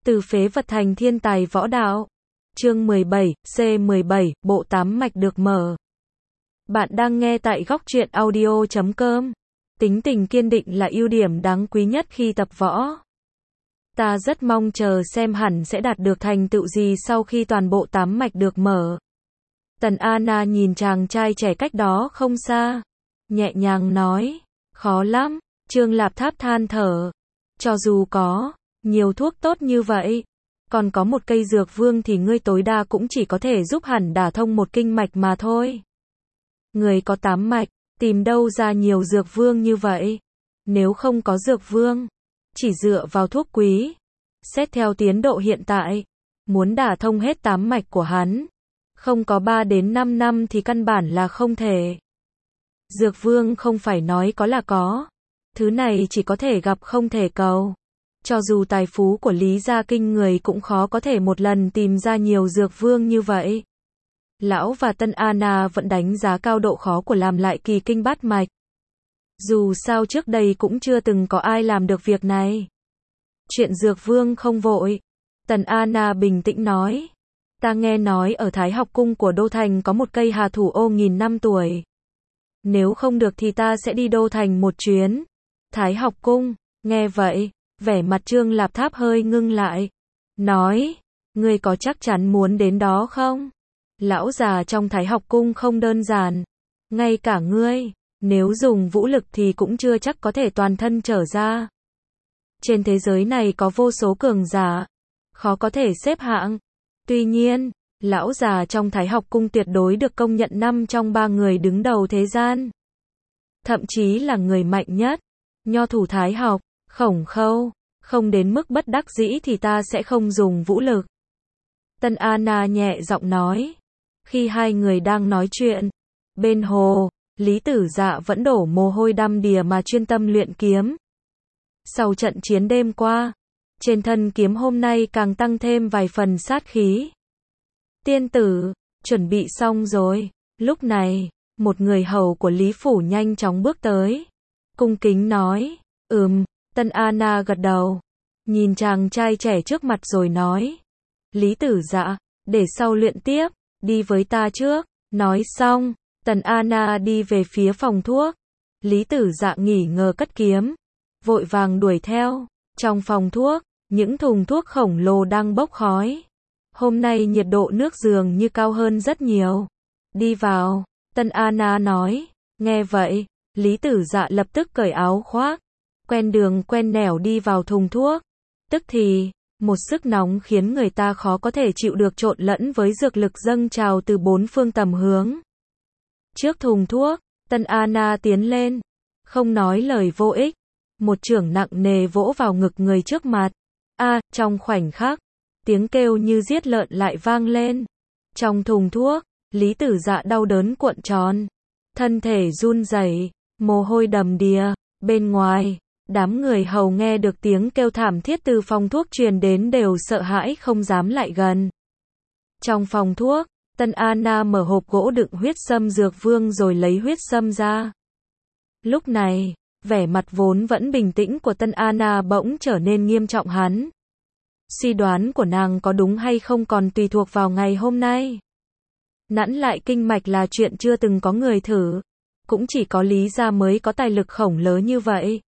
Từ phế vật thành thiên tài võ đạo. Chương 17, C17, bộ 8 mạch được mở. Bạn đang nghe tại góc truyện audio.com. Tính tình kiên định là ưu điểm đáng quý nhất khi tập võ. Ta rất mong chờ xem hẳn sẽ đạt được thành tựu gì sau khi toàn bộ 8 mạch được mở. Tần Anna nhìn chàng trai trẻ cách đó không xa, nhẹ nhàng nói, khó lắm. Trương Lạp Tháp than thở, cho dù có nhiều thuốc tốt như vậy, còn có một cây dược vương thì ngươi tối đa cũng chỉ có thể giúp hẳn đả thông một kinh mạch mà thôi. Người có 8 mạch, tìm đâu ra nhiều dược vương như vậy? Nếu không có dược vương, chỉ dựa vào thuốc quý, xét theo tiến độ hiện tại, muốn đả thông hết 8 mạch của hắn, không có 3 đến 5 năm thì căn bản là không thể. Dược vương không phải nói có là có, thứ này chỉ có thể gặp không thể cầu. Cho dù tài phú của Lý gia kinh người cũng khó có thể một lần tìm ra nhiều dược vương như vậy. Lão và Tân Anna vẫn đánh giá cao độ khó của làm lại kỳ kinh bát mạch. Dù sao trước đây cũng chưa từng có ai làm được việc này. Chuyện dược vương không vội. Tần Anna bình tĩnh nói. Ta nghe nói ở Thái học cung của Đô Thành có một cây hà thủ ô nghìn năm tuổi. Nếu không được thì ta sẽ đi Đô Thành một chuyến. Thái học cung, nghe vậy, vẻ mặt Trương Lạp Tháp hơi ngưng lại. Nói, ngươi có chắc chắn muốn đến đó không? Lão già trong Thái học cung không đơn giản. Ngay cả ngươi, nếu dùng vũ lực thì cũng chưa chắc có thể toàn thân trở ra. Trên thế giới này có vô số cường giả, khó có thể xếp hạng. Tuy nhiên, lão già trong Thái học cung tuyệt đối được công nhận 5 trong 3 người đứng đầu thế gian. Thậm chí là người mạnh nhất. Nho thủ Thái học, Khổng Khâu, không đến mức bất đắc dĩ thì ta sẽ không dùng vũ lực. Tân Anna nhẹ giọng nói. Khi hai người đang nói chuyện, bên hồ, Lý Tử Dạ vẫn đổ mồ hôi đăm đìa mà chuyên tâm luyện kiếm. Sau trận chiến đêm qua, trên thân kiếm hôm nay càng tăng thêm vài phần sát khí. Tiên tử, chuẩn bị xong rồi. Lúc này, một người hầu của Lý Phủ nhanh chóng bước tới. Cung kính nói, Tân Anna gật đầu. Nhìn chàng trai trẻ trước mặt rồi nói. Lý Tử Dạ, để sau luyện tiếp, đi với ta trước. Nói xong, Tần Anna đi về phía phòng thuốc. Lý Tử Dạ nghỉ ngờ cất kiếm, vội vàng đuổi theo. Trong phòng thuốc, những thùng thuốc khổng lồ đang bốc khói. Hôm nay nhiệt độ nước dường như cao hơn rất nhiều. Đi vào, Tân Anna nói. Nghe vậy, Lý Tử Dạ lập tức cởi áo khoác, quen đường quen nẻo đi vào thùng thuốc. Tức thì, một sức nóng khiến người ta khó có thể chịu được trộn lẫn với dược lực dâng trào từ bốn phương tầm hướng. Trước thùng thuốc, Tân Anna tiến lên, không nói lời vô ích, một chưởng nặng nề vỗ vào ngực người trước mặt. Trong khoảnh khắc, tiếng kêu như giết lợn lại vang lên. Trong thùng thuốc, Lý Tử Dạ đau đớn cuộn tròn, thân thể run rẩy, mồ hôi đầm đìa. Bên ngoài, đám người hầu nghe được tiếng kêu thảm thiết từ phòng thuốc truyền đến đều sợ hãi không dám lại gần. Trong phòng thuốc, Tân Anna mở hộp gỗ đựng huyết sâm dược vương rồi lấy huyết sâm ra. Lúc này, vẻ mặt vốn vẫn bình tĩnh của Tân Anna bỗng trở nên nghiêm trọng hẳn. Suy đoán của nàng có đúng hay không còn tùy thuộc vào ngày hôm nay. Nắn lại kinh mạch là chuyện chưa từng có người thử. Cũng chỉ có Lý gia mới có tài lực khổng lồ như vậy.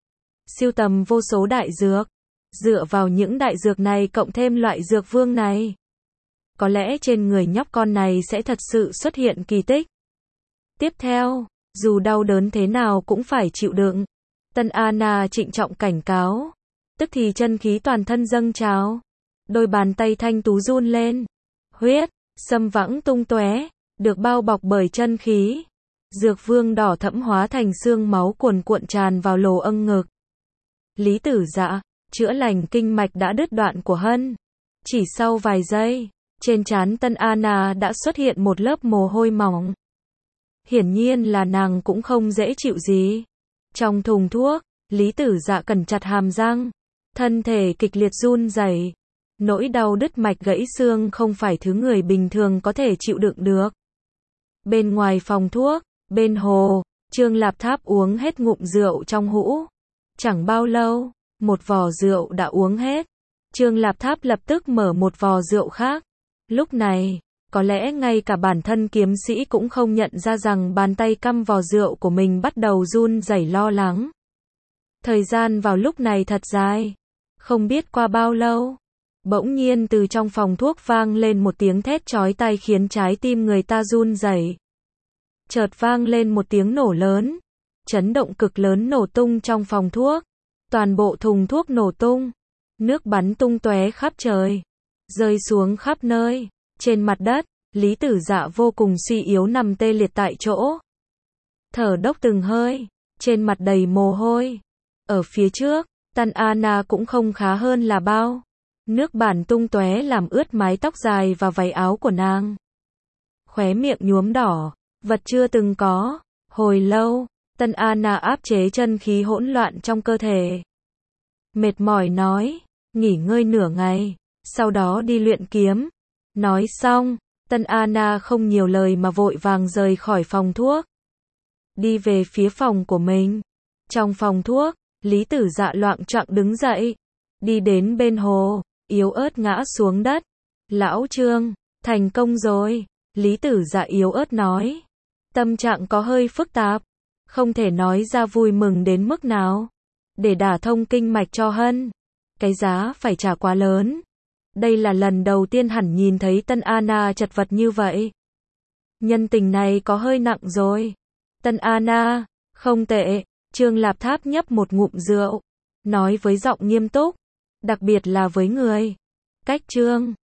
Sưu tầm vô số đại dược. Dựa vào những đại dược này cộng thêm loại dược vương này, có lẽ trên người nhóc con này sẽ thật sự xuất hiện kỳ tích. Tiếp theo, dù đau đớn thế nào cũng phải chịu đựng. Tân Anna trịnh trọng cảnh cáo. Tức thì chân khí toàn thân dâng trào. Đôi bàn tay thanh tú run lên. Huyết sâm vãng tung tóe, được bao bọc bởi chân khí. Dược vương đỏ thẫm hóa thành xương máu cuồn cuộn tràn vào lỗ âng ngực. Lý Tử Dạ, chữa lành kinh mạch đã đứt đoạn của Hân. Chỉ sau vài giây, trên trán Tân Anna đã xuất hiện một lớp mồ hôi mỏng. Hiển nhiên là nàng cũng không dễ chịu gì. Trong thùng thuốc, Lý Tử Dạ cẩn chặt hàm răng, thân thể kịch liệt run rẩy. Nỗi đau đứt mạch gãy xương không phải thứ người bình thường có thể chịu đựng được. Bên ngoài phòng thuốc, bên hồ, Trương Lạp Tháp uống hết ngụm rượu trong hũ. Chẳng bao lâu, một vò rượu đã uống hết. Trương Lạp Tháp lập tức mở một vò rượu khác. Lúc này, có lẽ ngay cả bản thân kiếm sĩ cũng không nhận ra rằng bàn tay căm vò rượu của mình bắt đầu run rẩy lo lắng. Thời gian vào lúc này thật dài. Không biết qua bao lâu. Bỗng nhiên từ trong phòng thuốc vang lên một tiếng thét chói tai khiến trái tim người ta run rẩy. Chợt vang lên một tiếng nổ lớn. Chấn động cực lớn nổ tung trong phòng thuốc. Toàn bộ thùng thuốc nổ tung. Nước bắn tung tóe khắp trời. Rơi xuống khắp nơi. Trên mặt đất, Lý Tử Dạ vô cùng suy yếu nằm tê liệt tại chỗ. Thở dốc từng hơi. Trên mặt đầy mồ hôi. Ở phía trước, Tân Anna cũng không khá hơn là bao. Nước bắn tung tóe làm ướt mái tóc dài và váy áo của nàng. Khóe miệng nhuốm đỏ. Vật chưa từng có. Hồi lâu, Tân Anna áp chế chân khí hỗn loạn trong cơ thể. Mệt mỏi nói, nghỉ ngơi nửa ngày, sau đó đi luyện kiếm. Nói xong, Tân Anna không nhiều lời mà vội vàng rời khỏi phòng thuốc. Đi về phía phòng của mình. Trong phòng thuốc, Lý Tử Dạ loạng choạng đứng dậy. Đi đến bên hồ, yếu ớt ngã xuống đất. Lão Trương, thành công rồi. Lý Tử Dạ yếu ớt nói. Tâm trạng có hơi phức tạp. Không thể nói ra vui mừng đến mức nào. Để đả thông kinh mạch cho Hân. Cái giá phải trả quá lớn. Đây là lần đầu tiên hẳn nhìn thấy Tân Anna chật vật như vậy. Nhân tình này có hơi nặng rồi. Tân Anna, không tệ. Trương Lạp Tháp nhấp một ngụm rượu. Nói với giọng nghiêm túc. Đặc biệt là với người. Cách Trương.